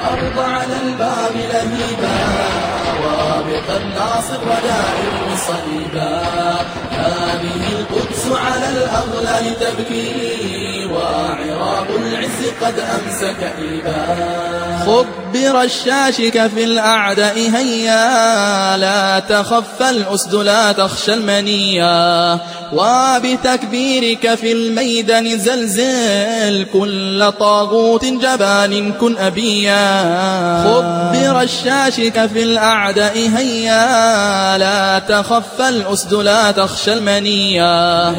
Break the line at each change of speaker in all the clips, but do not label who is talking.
الأرض على الباب لهيبا وابق الناصر ودائر صليبا هذه القدس على الأغلال تبكي وعراق العز قد أمس كئيبا خبر الشاشك في الأعداء هيا لا تخف الأسد لا تخشى المنيا وبتكبيرك في الميدان زلزل كل طاغوت جبان كن أبيا خبر الشاشك في الأعداء هيا لا تخف الأسد لا تخشى المنيا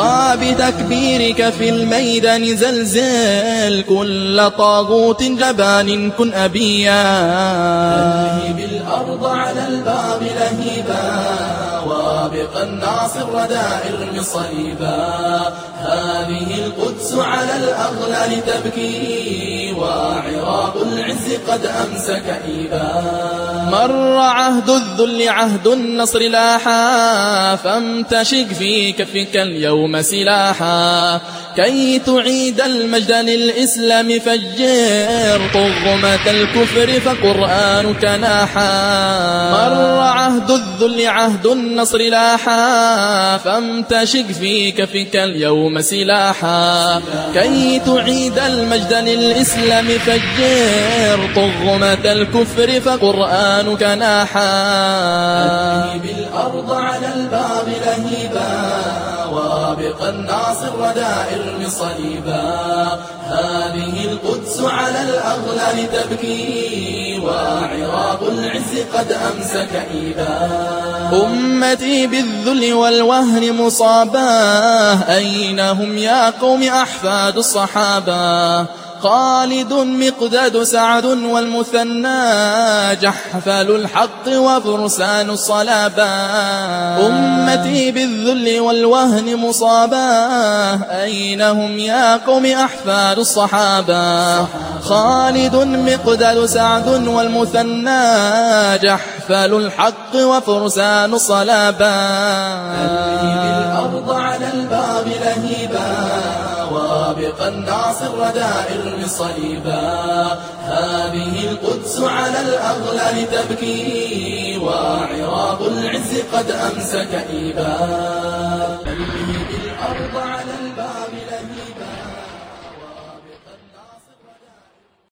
وبتكبيرك في الميدان زلزل كل طاغوت جبان كن أبيا هلهب الأرض على الباب لهيبا وابق الناصر ودائر صليبا هذه القدس على الأغلال تبكي وعراق العز قد أمس كئيبا مر عهد الذل عهد النصر لاحا فامتشق في كفك اليوم سلاحا كي تعيد المجد للإسلام فجر طغمة الكفر فقرآنك ناحا مر عهد الذل عهد النصر لاحا فامتشق في كفك اليوم سلاحا كي تعيد المجد للإسلام فجر طغمة الكفر فقرآنك ناحا هلهب الأرض على الباب لهيبا وابق الناصر ودائر صليبا هذه القدس على الأغلال تبكي وعراق العز قد أمس كئيبا أمتي بالذل والوهن مصابا أين هم يا قوم أحفاد الصحابة خالد مقداد سعد والمثنى جحفل الحق وفرسان الصلابة أمتي بالذل والوهن مصابا أين هم يا قوم أحفاد الصحابة خالد مقداد سعد والمثنى جحفل الحق وفرسان الصلابة هلهب الأرض على الباب لهيبا وابق الناصر ودائر صليبا هذه القدس على الأغلال تبكي وعراق العز قد أمس كئيبا